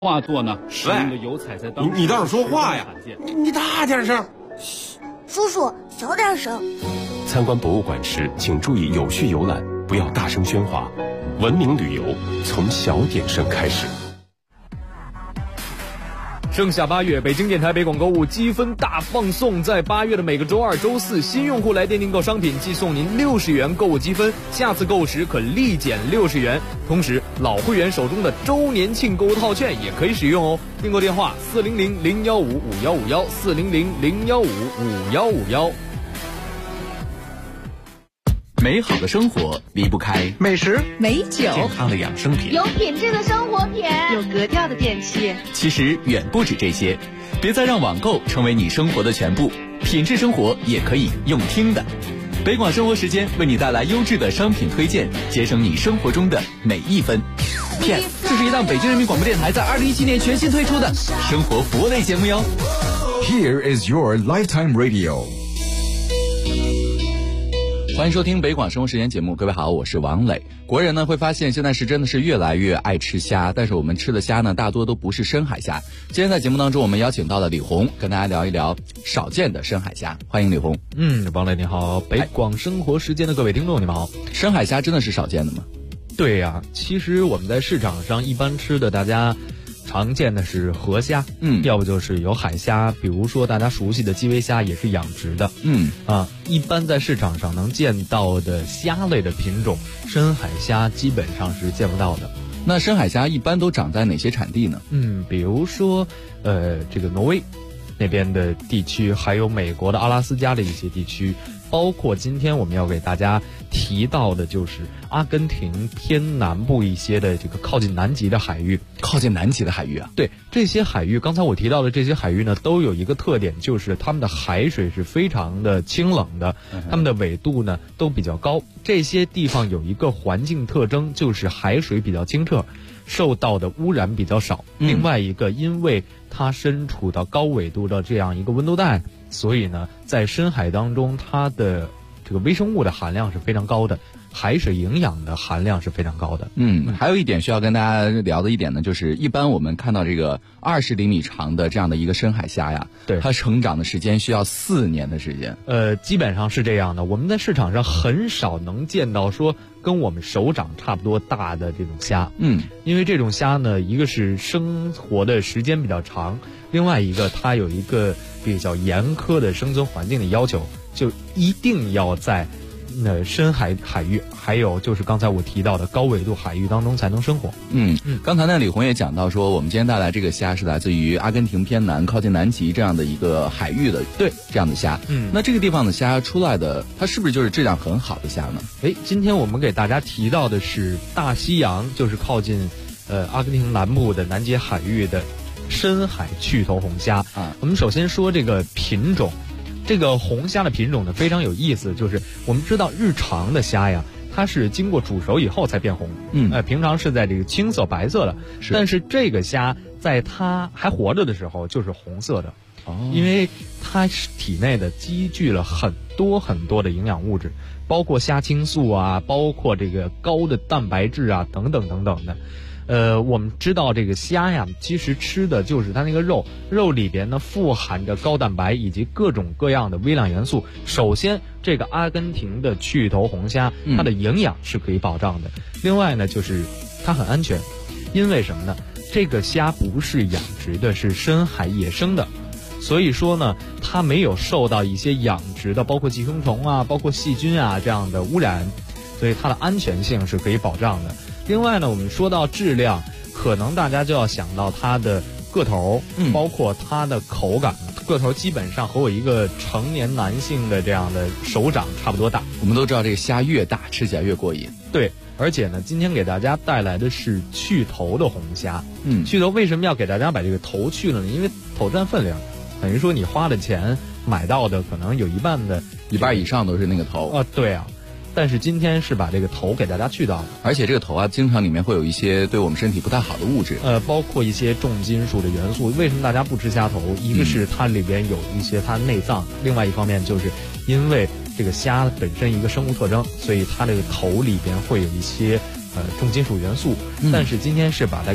画作呢，使用的油彩在当时你倒是说话呀！你大点声。 叔叔，小点声。 参观博物馆时，请注意有序游览，不要大声喧哗。文明旅游从小点声开始。 盛夏8月，北京电台北广购物积分大放送，在8月的每个周二、周四，新用户来电订购商品，即送您60元购物积分，下次购物时可立减60元。同时，老会员手中的周年庆购物套券也可以使用哦。订购电话：400-015-5151，400-015-5151。 美好的生活离不开美食、 美酒、 健康的养生品， 有品质的生活品，有格调的电器。 其实远不止这些，别再让网购成为你生活的全部，品质生活也可以用听的。北广生活时间为你带来优质的商品推荐，节省你生活中的每一分。PS， 这是一档北京人民广播电台在2017年全新推出的生活服务类节目哟。 Here is your lifetime radio。 欢迎收听北广生活时间节目，各位好，我是王磊。国人呢会发现现在是真的是越来越爱吃虾，但是我们吃的虾呢大多都不是深海虾。今天在节目当中我们邀请到了李红，跟大家聊一聊少见的深海虾。欢迎李红。 王磊你好，北广生活时间的各位听众你们好。 深海虾真的是少见的吗？ 对呀，其实我们在市场上一般吃的大家常见的是河虾，要不就是有海虾，比如说大家熟悉的基围虾也是养殖的，一般在市场上能见到的虾类的品种，深海虾基本上是见不到的。 那深海虾一般都长在哪些产地呢？ 比如说这个挪威那边的地区，还有美国的阿拉斯加的一些地区，包括今天我们要给大家提到的就是阿根廷偏南部一些的这个靠近南极的海域。 靠近南极的海域啊？ 对，这些海域刚才我提到的这些海域呢，都有一个特点，就是它们的海水是非常的清冷的，它们的纬度呢都比较高。这些地方有一个环境特征，就是海水比较清澈，受到的污染比较少。另外一个，因为它身处到高纬度的这样一个温度带，所以呢在深海当中它的这个微生物的含量是非常高的，海水营养的含量是非常高的。 还有一点需要跟大家聊的一点呢，就是一般我们看到这个20厘米长的这样的一个深海虾呀， 对， 它成长的时间需要4年的时间。 基本上是这样的。我们在市场上很少能见到说跟我们手掌差不多大的这种虾，因为这种虾呢，一个是生活的时间比较长，另外一个它有一个比较严苛的生存环境的要求，就一定要在深海域，还有就是刚才我提到的高纬度海域当中才能生活。 刚才呢李红也讲到说，我们今天带来这个虾是来自于阿根廷偏南靠近南极这样的一个海域的，对，这样的虾。那这个地方的虾出来的，它是不是就是质量很好的虾呢？ 今天我们给大家提到的是大西洋，就是靠近阿根廷南部的南极海域的深海趣头红虾。我们首先说这个品种。这个红虾的品种呢非常有意思，就是我们知道日常的虾呀，它是经过煮熟以后才变红，平常是在这个青色白色的，但是这个虾在它还活着的时候就是红色的，因为它体内的积聚了很多很多的营养物质，包括虾青素啊，包括这个高的蛋白质啊，等等等等的。我们知道这个虾呀，其实吃的就是它那个肉里边呢富含着高蛋白以及各种各样的微量元素。首先，这个阿根廷的趣头红虾，它的营养是可以保障的。另外呢，就是它很安全，因为什么呢？这个虾不是养殖的，是深海野生的，所以说呢，它没有受到一些养殖的，包括寄生虫啊，包括细菌啊这样的污染，所以它的安全性是可以保障的。另外呢，我们说到质量，可能大家就要想到它的个头，包括它的口感。个头基本上和我一个成年男性的这样的手掌差不多大。 我们都知道这个虾越大吃起来越过瘾。 对，而且呢，今天给大家带来的是去头的红虾。去头为什么要给大家把这个头去了呢？因为头占分量，等于说你花的钱买到的可能有一半以上都是那个头。 对啊。但是今天是把这个头给大家去掉的， 而且这个头啊，经常里面会有一些对我们身体不太好的物质， 包括一些重金属的元素。为什么大家不吃虾头？一个是它里边有一些它内脏，另外一方面就是因为这个虾本身一个生物特征，所以它这个头里边会有一些重金属元素。但是今天是把这个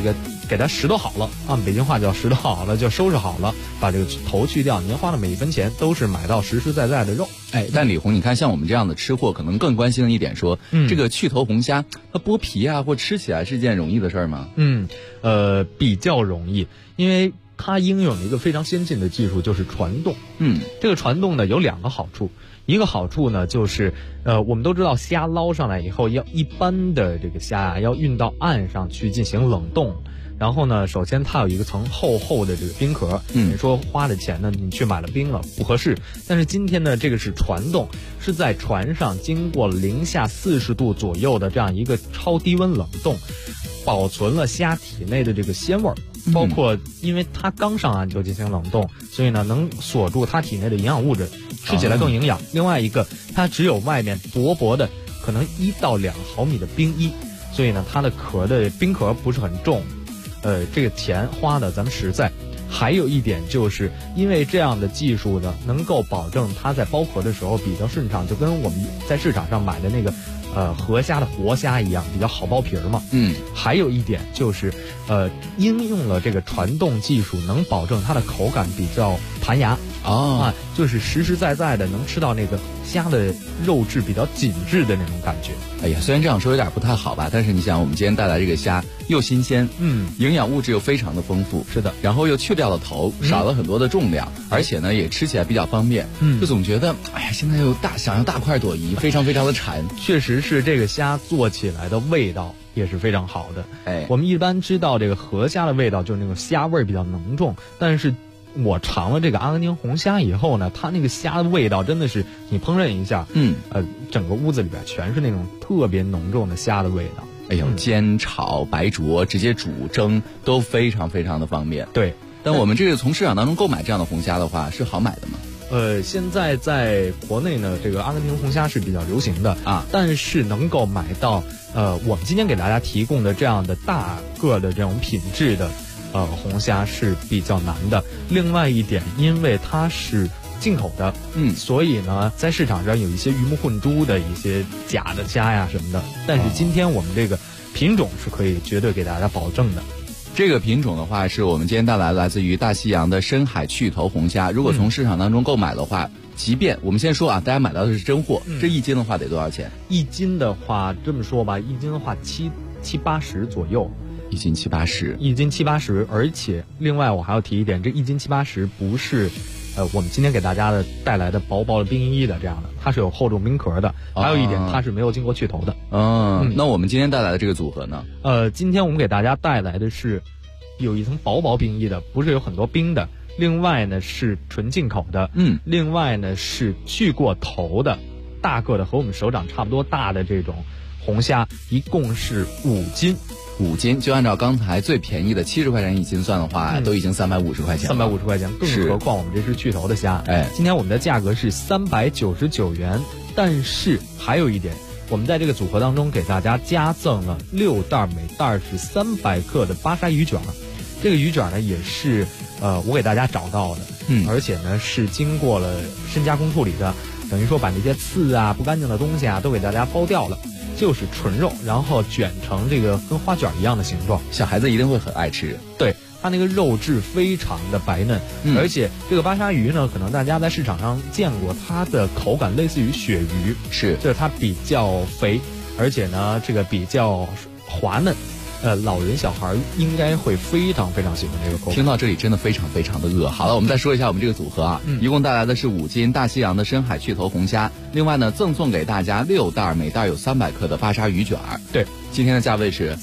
给它拾掇好了，按北京话叫拾掇好了，就收拾好了，把这个头去掉，您花的每一分钱都是买到实实在在的肉。 但李红，你看像我们这样的吃货，可能更关心的一点说，这个去头红虾，它剥皮啊或吃起来是件容易的事儿吗？ 比较容易，因为它应用了一个非常先进的技术，就是传动。这个传动呢有2个好处，一个好处呢就是我们都知道虾捞上来以后，一般的这个虾啊要运到岸上去进行冷冻。然后呢，首先它有一个层厚厚的这个冰壳，你说花的钱呢，你去买了冰了不合适。但是今天呢，这个是传动，是在船上经过零下40度左右的这样一个超低温冷冻，保存了虾体内的这个鲜味儿，包括因为它刚上岸就进行冷冻，所以呢能锁住它体内的营养物质，吃起来更营养。另外一个，它只有外面薄薄的可能1到2毫米的冰衣，所以呢它的冰壳不是很重。这个钱花的咱们实在。还有一点就是因为这样的技术呢，能够保证它在剥壳的时候比较顺畅，就跟我们在市场上买的那个河虾的活虾一样，比较好剥皮嘛。还有一点就是应用了这个传动技术，能保证它的口感比较弹牙就是实实在在的能吃到那个虾的肉质比较紧致的那种感觉。 虽然这样说有点不太好吧，但是你想，我们今天带来这个虾又新鲜，营养物质又非常的丰富， 是的， 然后又去掉了头，少了很多的重量，而且呢也吃起来比较方便，就总觉得现在又想要大快朵颐，非常非常的馋。 确实是这个虾做起来的味道也是非常好的。我们一般知道这个河虾的味道就是那种虾味比较浓重，但是我尝了这个阿根廷红虾以后呢，它那个虾的味道真的是你烹饪一下，整个屋子里边全是那种特别浓重的虾的味道。 煎、炒、白灼、直接煮、蒸都非常非常的方便。 对， 但我们这个从市场当中购买这样的红虾的话，是好买的吗？ 现在在国内呢，这个阿根廷红虾是比较流行的但是能够买到我们今天给大家提供的这样的大个的这种品质的红虾是比较难的。另外一点，因为它是进口的，所以呢，在市场上有一些鱼目混珠的一些假的虾呀什么的。但是今天我们这个品种是可以绝对给大家保证的。 这个品种的话，是我们今天带来自于大西洋的深海去头红虾。如果从市场当中购买的话，即便我们先说大家买到的是真货，这1斤的话得多少钱 ？1斤的话，这么说吧，1斤的话780左右。 1斤780， 而且另外我还要提一点，这1斤780不是我们今天给大家带来的薄薄的冰衣的这样的，它是有厚重冰壳的。还有一点，它是没有经过去头的。 那我们今天带来的这个组合呢？ 今天我们给大家带来的是有一层薄冰衣的，不是有很多冰的。另外呢是纯进口的，另外呢是去过头的，大个的和我们手掌差不多大的这种红虾，一共是5斤。 5斤，就按照刚才最便宜的70块钱1斤算的话，都已经350块钱了。 350块钱，更何况我们这是去头的虾。今天我们的价格是399元，但是还有一点，我们在这个组合当中给大家加赠了6袋，每袋是300克的巴沙鱼卷。这个鱼卷呢也是我给大家找到的，而且呢是经过了深加工处理的，等于说把那些刺啊不干净的东西都给大家剥掉了。就是纯肉，然后卷成这个跟花卷一样的形状， 小孩子一定会很爱吃。 对，它那个肉质非常的白嫩，而且这个巴沙鱼呢，可能大家在市场上见过，它的口感类似于鳕鱼，就是它比较肥，而且呢这个比较滑嫩。老人小孩应该会非常非常喜欢这个口感。 听到这里真的非常非常的饿。好了，我们再说一下我们这个组合一共带来的是5斤大西洋的深海去头红虾，另外呢赠送给大家6袋，每袋有300克的巴沙鱼卷。 对， 今天的价位是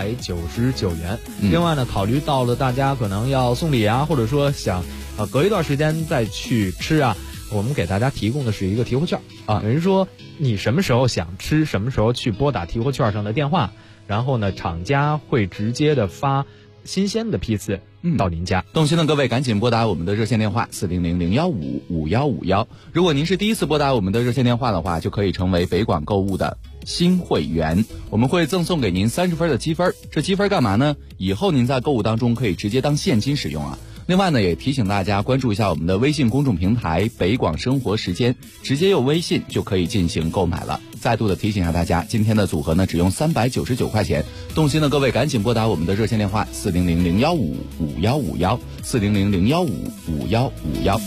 399元。另外呢，考虑到了大家可能要送礼或者说想隔一段时间再去吃我们给大家提供的是一个提货券等于说你什么时候想吃，什么时候去拨打提货券上的电话，然后呢厂家会直接的发新鲜的批次到您家。 动心的各位赶紧拨打我们的热线电话400-015-5151。如果您是第一次拨打我们的热线电话的话，就可以成为北广购物的新会员，我们会赠送给您30分的积分。这积分干嘛呢？以后您在购物当中可以直接当现金使用另外呢，也提醒大家关注一下我们的微信公众平台北广生活时间，直接用微信就可以进行购买了。再度的提醒一下大家，今天的组合呢只用399块钱，动心的各位赶紧拨打我们的热线电话400-015-5151，400-015-5151。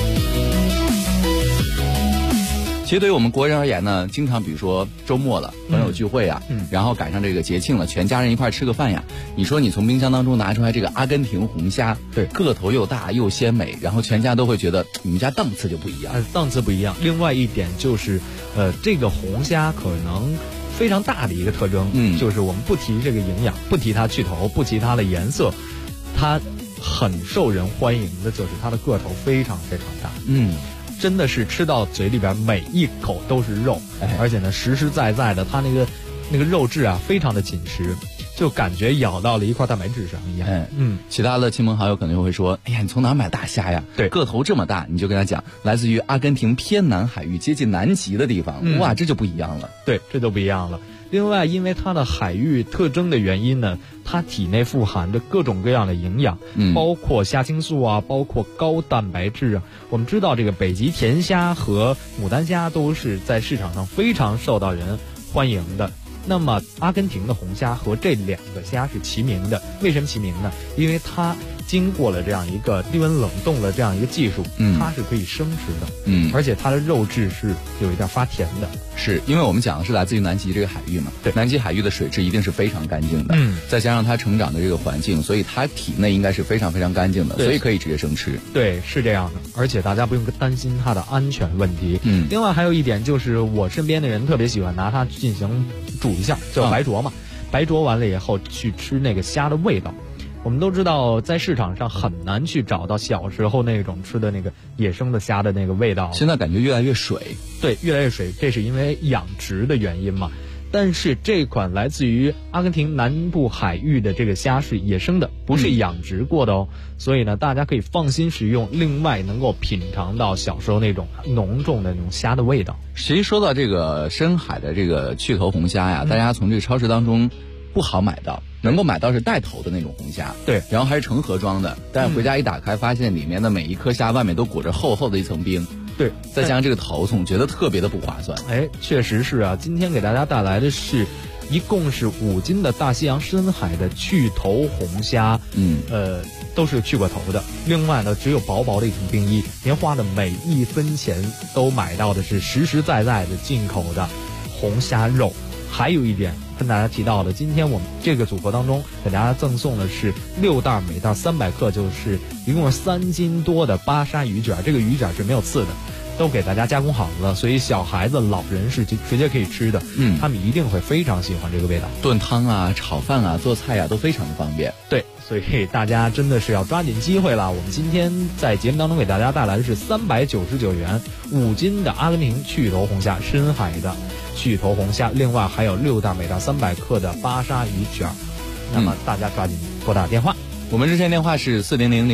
其实对于我们国人而言呢，经常比如说周末了，朋友聚会啊，然后赶上这个节庆了，全家人一块吃个饭呀。你说你从冰箱当中拿出来这个阿根廷红虾， 对， 个头又大又鲜美，然后全家都会觉得你们家档次就不一样， 档次不一样。另外一点就是，这个红虾可能非常大的一个特征，就是我们不提这个营养，不提它去头，不提它的颜色，它很受人欢迎的就是它的个头非常非常大，真的是吃到嘴里边每一口都是肉，而且呢实实在在的，它那个肉质啊非常的紧实，就感觉咬到了一块蛋白质上一样。 其他的亲朋好友可能就会说，哎呀，你从哪买大虾呀？ 对， 个头这么大，你就跟他讲，来自于阿根廷偏南海域接近南极的地方，哇，这就不一样了。 对，这就不一样了。另外，因为它的海域特征的原因呢，它体内富含着各种各样的营养，包括虾青素啊，包括高蛋白质啊。我们知道这个北极甜虾和牡丹虾都是在市场上非常受到人欢迎的。那么阿根廷的红虾和这两个虾是齐名的，为什么齐名呢？因为它经过了这样一个低温冷冻的这样一个技术，它是可以生吃的，而且它的肉质是有一点发甜的。 是因为我们讲的是来自于南极这个海域嘛，对，南极海域的水质一定是非常干净的，再加上它成长的这个环境，所以它体内应该是非常非常干净的，所以可以直接生吃。 对，是这样的，而且大家不用担心它的安全问题。另外还有一点就是我身边的人特别喜欢拿它进行煮一下，叫白灼嘛，白灼完了以后去吃那个虾的味道。我们都知道，在市场上很难去找到小时候那种吃的那个野生的虾的那个味道。 现在感觉越来越水， 对，越来越水，这是因为养殖的原因嘛。但是这款来自于阿根廷南部海域的这个虾是野生的，不是养殖过的哦。所以呢，大家可以放心食用。另外，能够品尝到小时候那种浓重的那种虾的味道。 其实说到这个深海的这个去头红虾呀，大家从这个超市当中不好买到。能够买到是带头的那种红虾， 对， 然后还是成盒装的，但是回家一打开，发现里面的每一颗虾外面都裹着厚厚的一层冰， 对， 再加上这个头，总觉得特别的不划算。 哎，确实是啊，今天给大家带来的是一共是5斤的大西洋深海的去头红虾，都是去过头的。另外呢，只有薄薄的一层冰衣，您花的每一分钱都买到的是实实在在的进口的红虾肉。还有一点跟大家提到的，今天我们这个组合当中给大家赠送的是6袋，每袋300克，就是一共是3斤多的巴沙鱼卷。这个鱼卷是没有刺的，都给大家加工好了，所以小孩子、老人是直接可以吃的。他们一定会非常喜欢这个味道。 炖汤啊、炒饭啊、做菜啊都非常的方便。 对，所以大家真的是要抓紧机会了。我们今天在节目当中给大家带来的是399元5斤的阿根廷去头红虾，深海的去头红虾，另外还有6袋，每袋300克的巴沙鱼卷。那么大家抓紧拨打电话。 我们热线电话是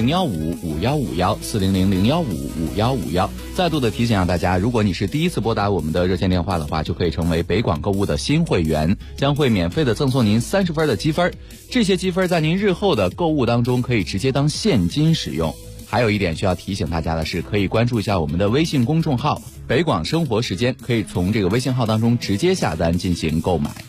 400-015-5151，400-015-5151。再度的提醒大家，如果你是第一次拨打我们的热线电话的话，就可以成为北广购物的新会员，将会免费的赠送您30分的积分。这些积分在您日后的购物当中可以直接当现金使用。还有一点需要提醒大家的是，可以关注一下我们的微信公众号北广生活时间，可以从这个微信号当中直接下单进行购买。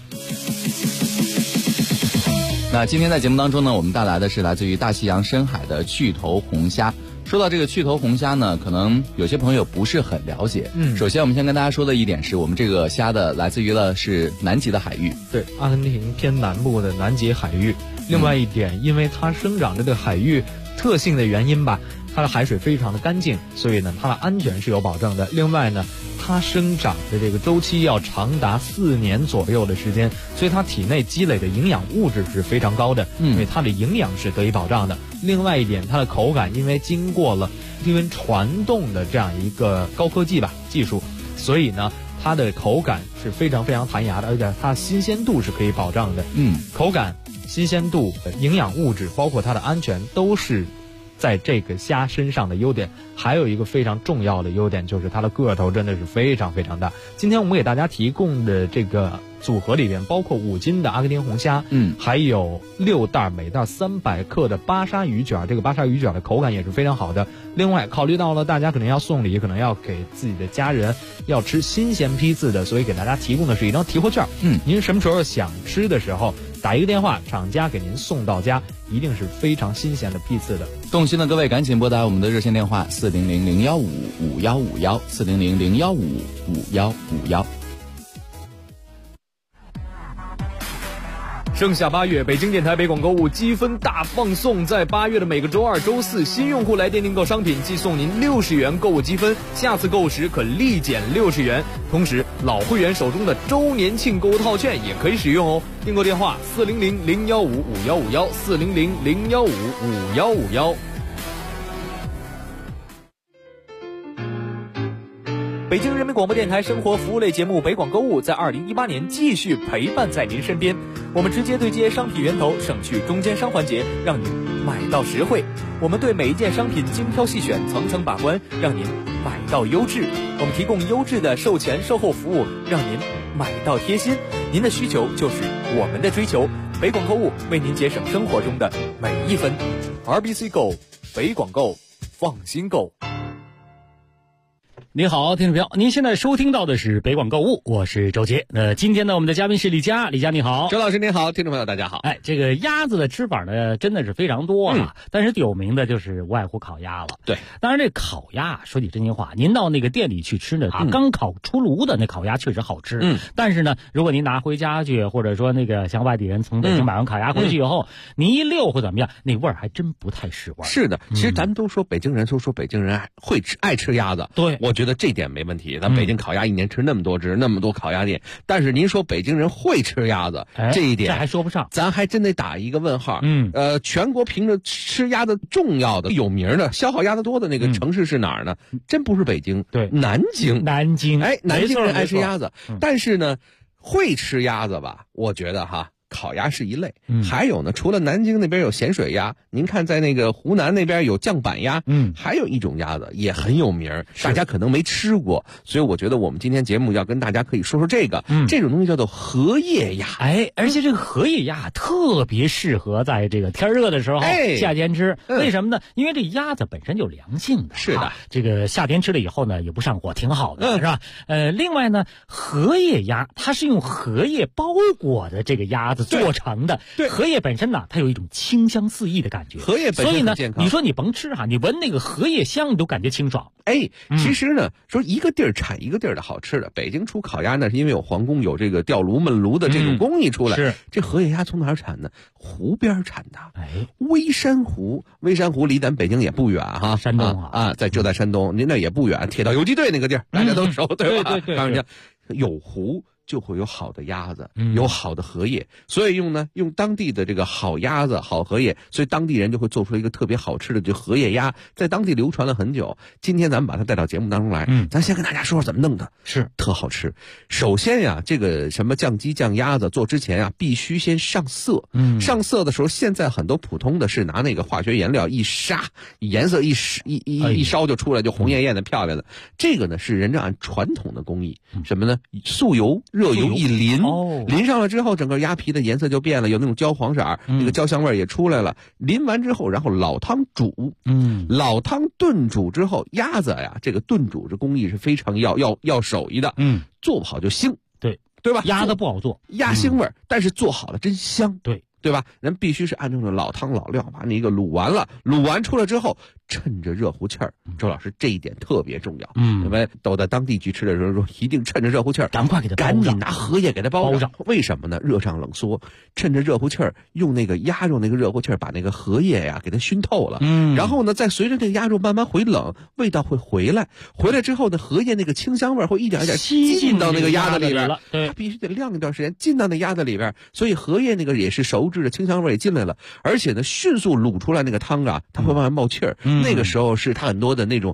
那今天在节目当中呢，我们带来的是来自于大西洋深海的去头红虾。说到这个去头红虾呢，可能有些朋友不是很了解。首先我们先跟大家说的一点是，我们这个虾的来自于了是南极的海域， 对，阿根廷偏南部的南极海域。另外一点，因为它生长这个海域特性的原因吧，它的海水非常的干净，所以呢，它的安全是有保证的。另外呢，它生长的这个周期要长达4年左右的时间，所以它体内积累的营养物质是非常高的，因为它的营养是得以保障的。另外一点，它的口感因为经过了低温传冻的这样一个高科技技术，所以呢，它的口感是非常非常弹牙的，而且它新鲜度是可以保障的。口感、新鲜度、营养物质，包括它的安全，都是在这个虾身上的优点。还有一个非常重要的优点，就是它的个头真的是非常非常大。今天我们给大家提供的这个组合里边包括5斤的阿根廷红虾，还有6袋每袋300克的巴沙鱼卷，这个巴沙鱼卷的口感也是非常好的。另外考虑到了大家可能要送礼，可能要给自己的家人要吃新鲜批次的，所以给大家提供的是一张提货券。您什么时候想吃的时候打一个电话，厂家给您送到家，一定是非常新鲜的批次的。 动心的各位赶紧拨打我们的热线电话400-015-5151 400-015-5151。 盛夏8月，北京电台北广购物积分大放送，在8月的每个周二、周四，新用户来电订购商品即送您60元购物积分，下次购物时可立减60元。同时，老会员手中的周年庆购物套券也可以使用哦。订购电话400-015-5151 400-015-5151。北京人民广播电台生活服务类节目《北广购物》在2018年继续陪伴在您身边。我们直接对接商品源头，省去中间商环节，让您买到实惠。我们对每一件商品精挑细选，层层把关，让您买到优质。我们提供优质的售前售后服务，让您买到贴心。您的需求就是我们的追求。北广购物为您节省生活中的每一分。RBC Go， 北广购，放心购。 你好，听众朋友，您现在收听到的是北广购物，我是周杰。今天呢，我们的嘉宾是李佳，李佳你好。 周老师您好，听众朋友大家好。 这个鸭子的吃法呢，真的是非常多了，但是有名的就是无外乎烤鸭了。 对， 当然这烤鸭说句真心话，您到那个店里去吃呢，刚烤出炉的那烤鸭确实好吃。但是呢，如果您拿回家去，或者说那个像外地人从北京买完烤鸭回去以后，您一溜或怎么样，那味儿还真不太是味儿。 是的，其实咱们都说北京人，北京人爱吃鸭子。对，我觉得这点没问题。咱北京烤鸭一年吃那么多只，那么多烤鸭店，但是您说北京人会吃鸭子，这一点这还说不上， 咱还真得打一个问号。全国凭着吃鸭子重要的、有名的、消耗鸭子多的那个城市是哪儿呢？真不是北京， 对， 南京。 南京人爱吃鸭子，但是呢，会吃鸭子吧？我觉得烤鸭是一类，还有呢，除了南京那边有咸水鸭，您看在那个湖南那边有酱板鸭，还有一种鸭子也很有名，大家可能没吃过，所以我觉得我们今天节目要跟大家可以说说这个，这种东西叫做荷叶鸭。 而且这个荷叶鸭特别适合在这个天热的时候，夏天吃。为什么呢？因为这鸭子本身就凉性的， 是的， 这个夏天吃了以后呢，也不上火，挺好的，是吧？另外呢，荷叶鸭它是用荷叶包裹的这个鸭子做成的。对，荷叶本身呢，它有一种清香四溢的感觉。 荷叶本身很健康。 所以呢，你说你甭吃你闻那个荷叶香，你都感觉清爽。 其实呢，说一个地儿产一个地儿的好吃的。北京出烤鸭呢，是因为有皇宫有这个吊炉焖炉的这种工艺出来。 是这荷叶鸭从哪儿产的？湖边产的。微山湖离咱北京也不远山东就在山东，您那也不远，铁道游击队那个地儿，大家都熟，对吧？ 对。 有湖就会有好的鸭子，有好的荷叶，所以用当地的这个好鸭子、好荷叶，所以当地人就会做出一个特别好吃的就荷叶鸭，在当地流传了很久。今天咱们把它带到节目当中来，咱先跟大家说说怎么弄的， 是特好吃。首先呀，这个什么酱鸡、酱鸭子做之前必须先上色。上色的时候，现在很多普通的是拿那个化学颜料一杀，颜色一烧就出来，就红艳艳的、漂亮的。这个呢是人家按传统的工艺，什么呢？素油。热油一淋，淋上了之后，整个鸭皮的颜色就变了，有那种焦黄色，那个焦香味也出来了。淋完之后，然后老汤煮，老汤炖煮之后，鸭子呀，这个炖煮这工艺是非常要手艺的，做不好就腥，对吧？ 鸭子不好做， 鸭腥味，但是做好了真香， 对吧？人必须是按照老汤老料把那个卤完了，卤完出来之后，趁着热乎气儿。周老师这一点特别重要，因为都在当地去吃的时候说，一定趁着热乎气儿， 赶快给它包上， 赶紧拿荷叶给它包上。为什么呢？热胀冷缩，趁着热乎气儿，用那个鸭肉那个热乎气儿把那个荷叶呀给它熏透了。然后呢，再随着这个鸭肉慢慢回冷，味道会回来。回来之后呢，荷叶那个清香味会一点一点进到那个鸭子里边了。它必须得晾一段时间，进到那鸭子里边，所以荷叶那个也是熟制的清香味也进来了，而且呢，迅速卤出来那个汤它会慢慢冒气儿。那个时候是它很多的那种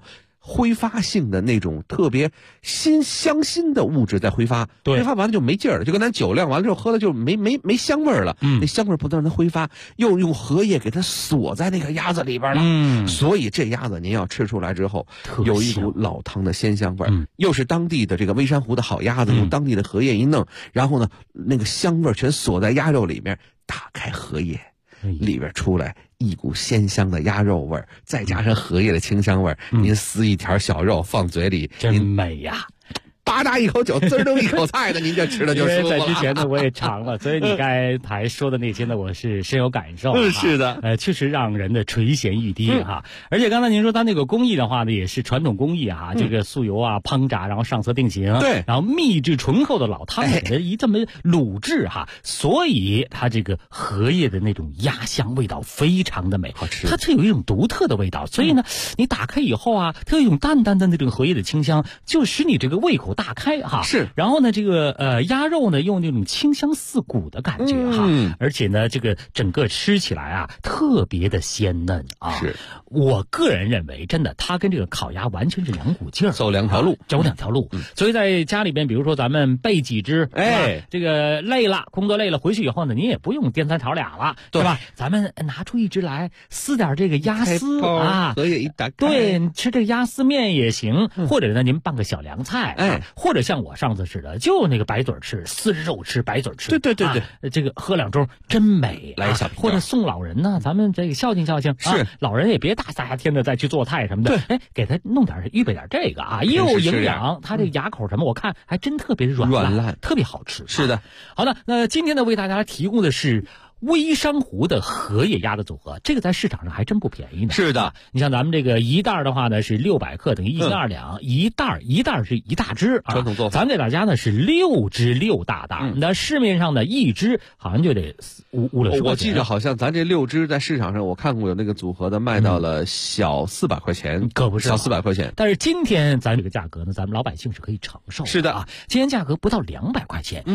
挥发性的那种特别香辛的物质在挥发，挥发完了就没劲儿了，就跟咱酒量完了之后喝了就没香味儿了，那香味儿不能让它挥发，又用荷叶给它锁在那个鸭子里边了，所以这鸭子您要吃出来之后，有一股老汤的鲜香味儿，又是当地的这个微山湖的好鸭子，用当地的荷叶一弄，然后呢，那个香味儿全锁在鸭肉里面，打开荷叶。里边出来一股鲜香的鸭肉味儿，再加上荷叶的清香味儿，您撕一条小肉放嘴里， 真美呀！ 吧嗒一口酒，滋儿一口菜的，您这吃的就舒服了。 在之前呢，我也尝了，所以你刚才说的那些呢，我是深有感受。 是的， 确实让人的垂涎欲滴哈。而且刚才您说它那个工艺的话呢，也是传统工艺哈，这个素油啊烹炸，然后上色定型， 对， 然后秘制醇厚的老汤给它这么卤制哈，所以它这个荷叶的那种鸭香味道非常的美， 好吃。 它有一种独特的味道，所以呢，你打开以后啊，它有一种淡淡的那种荷叶的清香，就使你这个胃口大开哈。 是， 然后呢，这个鸭肉呢，用那种清香四骨的感觉哈，而且呢，这个整个吃起来啊，特别的鲜嫩啊。 是， 我个人认为，真的，它跟这个烤鸭完全是两股劲儿， 走两条路， 走两条路。所以在家里边，比如说咱们备几只，这个累了，工作累了，回去以后呢，您也不用颠三调俩了，对吧？咱们拿出一只来，撕点这个鸭丝啊， 荷叶一打开， 对，吃这个鸭丝面也行，或者呢，您拌个小凉菜，或者像我上次似的，就那个白嘴吃，撕着肉吃，白嘴吃， 对， 这个喝两盅真美， 来一小瓶， 或者送老人呢，咱们这个孝敬孝敬， 是老人也别大夏天的再去做菜什么的，给他弄点预备点这个啊，又营养，他这牙口什么，我看还真特别软烂，特别好吃。 是的， 好的，那今天呢，为大家提供的是微山湖的荷叶鸭的组合，这个在市场上还真不便宜呢。 是的， 你像咱们这个一袋的话呢是600克，等于1斤2两，一袋是一大只啊。 传统做法， 咱给大家呢是6只6大袋，那市面上呢一只好像就得5-60块钱。 我记得好像咱这6只在市场上，我看过有那个组合的卖到了小400块钱， 可不是小400块钱。 但是今天咱这个价格呢，咱们老百姓是可以承受的。 是的啊，今天价格不到200块钱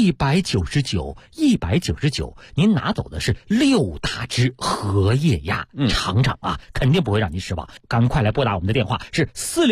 ，199，您拿走的是6大只荷叶鸭，尝尝啊，肯定不会让您失望。赶快来拨打我们的电话是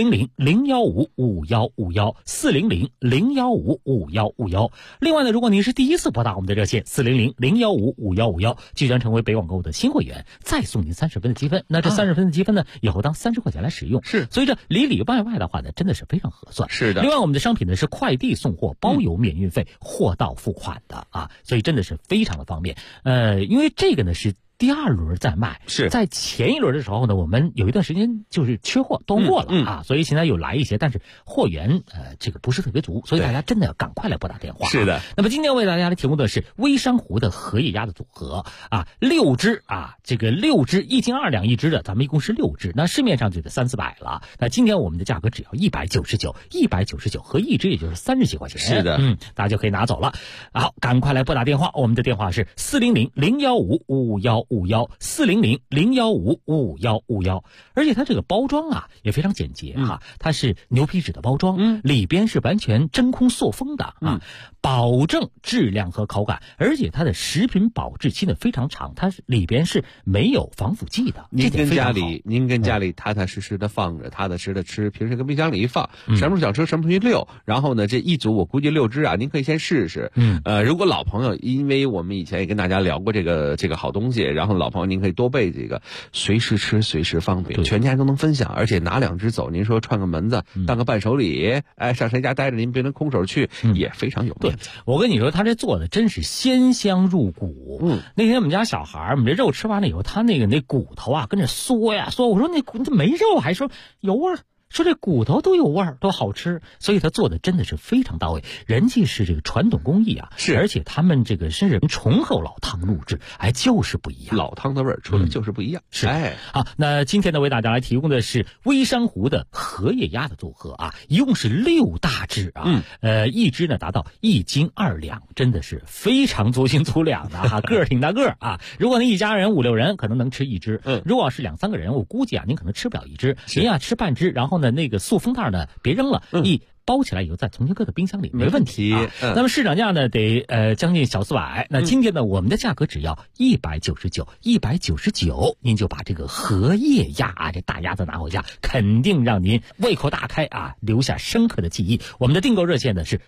400-015-5151，400-015-5151。另外呢，如果您是第一次拨打我们的热线400-015-5151，即将成为北广购的新会员，再送您30分的积分。那这30分的积分呢，以后当30块钱来使用。 是， 所以这里外的话呢，真的是非常合算。 是的。 另外，我们的商品呢是快递送货，包邮免运费，货到付款的啊，所以真的是非常的方便。因为这个呢是第2轮在卖， 是在前1轮的时候呢，我们有一段时间就是缺货断货了啊，所以现在有来一些，但是货源这个不是特别足，所以大家真的要赶快来拨打电话。 是的。 那么今天为大家来提供的是微山湖的荷叶鸭的组合啊，6只啊，这个6只1斤2两一只的，咱们一共是6只，那市面上就得300-400了。那今天我们的价格只要199，合一只也就是30几块钱。 是的， 大家就可以拿走了。好，赶快来拨打电话，我们的电话是400-015-5151，400-015-5151。而且它这个包装啊也非常简洁哈，它是牛皮纸的包装，里边是完全真空塑封的啊，保证质量和口感，而且它的食品保质期呢非常长，它里边是没有防腐剂的。 您跟家里踏踏实实的放着，踏踏实实的吃，平时跟冰箱里一放，什么时候想吃什么时候去溜。然后呢，这一组我估计6只啊，您可以先试试。如果老朋友，因为我们以前也跟大家聊过这个好东西，然后老朋友您可以多备几个，随时吃随时方便，全家人都能分享，而且拿2只走，您说串个门子当个伴手礼，上谁家待着您别能空手去，也非常有面子。 我跟你说，他这做的真是鲜香入骨。那天我们家小孩，我们这肉吃完了以后，他那骨头啊跟着嗦呀嗦，我说那没肉，还说有味儿。说这骨头都有味儿，都好吃，所以他做的真的是非常到位。人家是这个传统工艺啊， 是， 而且他们这个是醇厚老汤录制，就是不一样， 老汤的味儿出来就是不一样。 是，好，那今天呢为大家来提供的是微山湖的荷叶鸭的组合啊，一共是6大只啊，一只呢达到1斤2两，真的是非常足斤足两的哈，个儿挺大个儿啊。如果您一家人5-6人，可能能吃1只，如果是2-3个人，我估计啊您可能吃不了1只，您啊吃半只，然后呢那个塑封袋呢别扔了， 包起来以后再重新搁到冰箱里，没问题。那么市场价呢得将近小400，那今天呢我们的价格只要199，您就把这个荷叶鸭啊，这大鸭子拿回家，肯定让您胃口大开啊，留下深刻的记忆。我们的订购热线呢是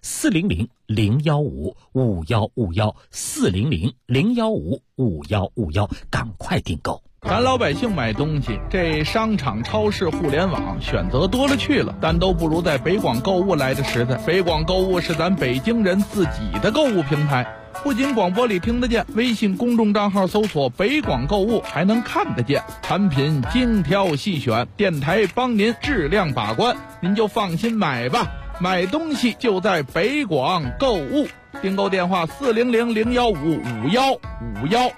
400-015-5151，400-015-5151，赶快订购。 咱老百姓买东西，这商场、超市、互联网选择多了去了，但都不如在北广购物来的实在。北广购物是咱北京人自己的购物平台，不仅广播里听得见，微信公众账号搜索北广购物还能看得见，产品精挑细选，电台帮您质量把关，您就放心买吧。买东西就在北广购物，订购电话400-015-5151。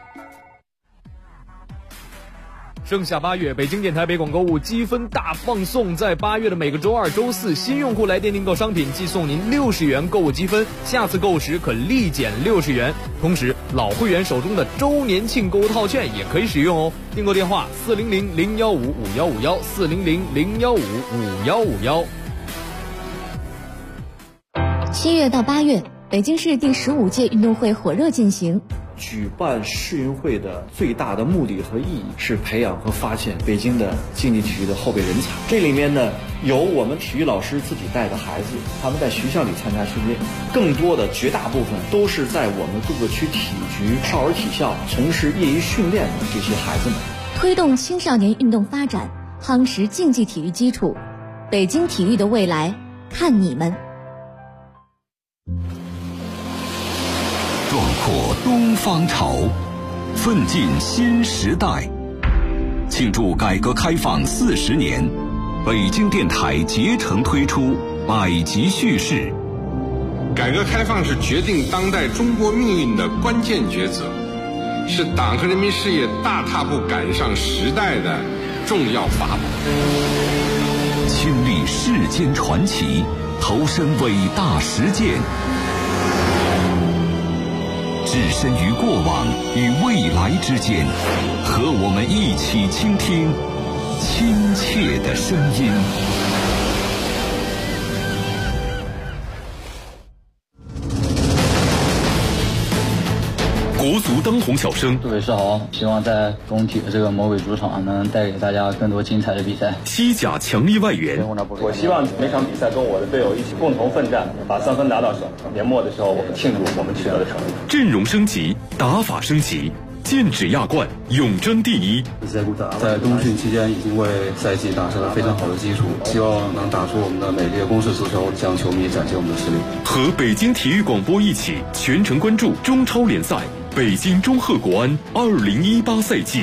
盛夏8月，北京电台北广购物积分大放送，在8月的每个周二、周四，新用户来电订购商品即送您60元购物积分，下次购物时可立减60元。同时，老会员手中的周年庆购物套券也可以使用哦。订购电话400-015-5151，400-015-5151。 7月到8月，北京市第15届运动会火热进行。 举办世运会的最大的目的和意义是培养和发现北京的竞技体育的后备人才。这里面呢，有我们体育老师自己带的孩子，他们在学校里参加训练，更多的绝大部分都是在我们各个区体局、少儿体校从事业余训练的这些孩子们。 推动青少年运动发展，夯实竞技体育基础，北京体育的未来，看你们！ 壮阔东方潮，奋进新时代。庆祝改革开放40年，北京电台竭诚推出百集叙事。 改革开放是决定当代中国命运的关键抉择，是党和人民事业大踏步赶上时代的重要法宝。 亲历世间传奇，投身伟大实践，置身于过往与未来之间，和我们一起倾听亲切的声音。 国足当红小生， 各位是好，希望在工体的这个魔鬼主场能带给大家更多精彩的比赛。 西甲强力外援， 我希望每场比赛跟我的队友一起共同奋战，把3分拿到手。年末的时候，我们庆祝我们取得的成绩。 阵容升级，打法升级，剑指亚冠，永争第一。 在冬训期间已经为赛季打下了非常好的基础，希望能打出我们的美丽的攻势足球，向球迷展现我们的实力。 和北京体育广播一起全程关注中超联赛北京中赫国安2018赛季。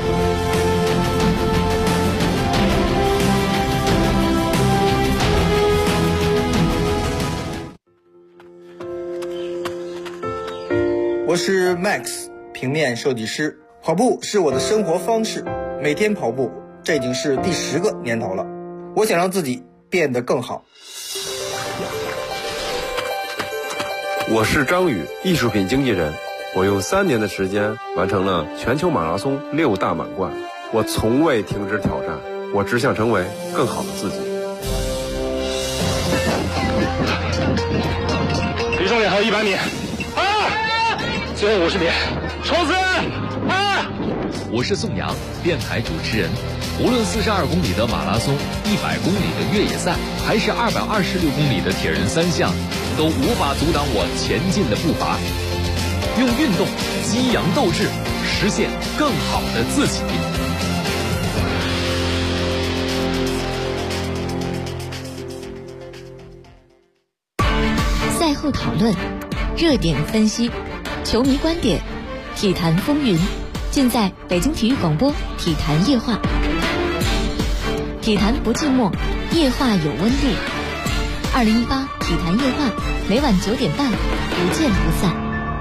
我是 Max， 平面设计师。跑步是我的生活方式，每天跑步，这已经是第10个年头了。我想让自己变得更好。 我是张宇，艺术品经纪人。我用3年的时间完成了全球马拉松6大满贯。我从未停止挑战，我只想成为更好的自己。 离终点还有100米，最后50米，冲刺！ 我是宋阳，电台主持人。无论42公里的马拉松、100公里的越野赛，还是226公里的铁人3项，都无法阻挡我前进的步伐。用运动激扬斗志，实现更好的自己。 赛后讨论，热点分析，球迷观点，体坛风云，尽在北京体育广播体坛夜话。体坛不寂寞，夜话有温度。2018体坛夜话，每晚9点半，不见不散。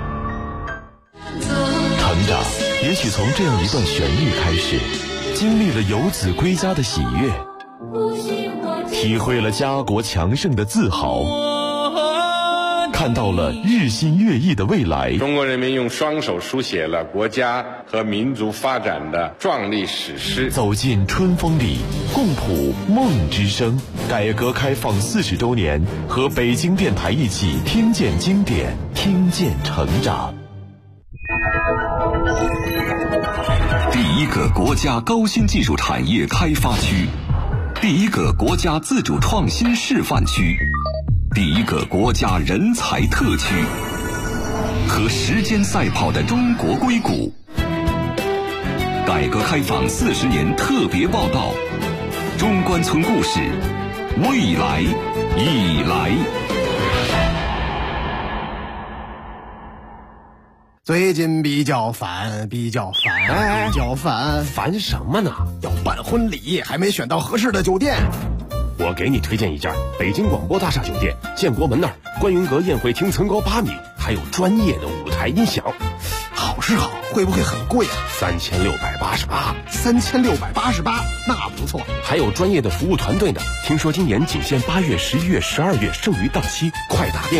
成长也许从这样一段旋律开始，经历了游子归家的喜悦，体会了家国强盛的自豪， 看到了日新月异的未来。 中国人民用双手书写了国家和民族发展的壮丽史诗。 走进春风里，共谱梦之声。改革开放40周年，和北京电台一起听见经典，听见成长。 第一个国家高新技术产业开发区，第一个国家自主创新示范区，第一个国家人才特区，和时间赛跑的中国硅谷。改革开放40年特别报道，中关村故事，未来已来。 最近比较烦， 烦什么呢？ 要办婚礼，还没选到合适的酒店。 我给你推荐一家北京广播大厦酒店，建国门那儿，观云阁宴会厅层高8米，还有专业的舞台音响。 好是好，会不会很贵啊 ？3688。 3688，那不错。 还有专业的服务团队呢。听说今年仅限8月、11月、12月，剩余档期，快打电话。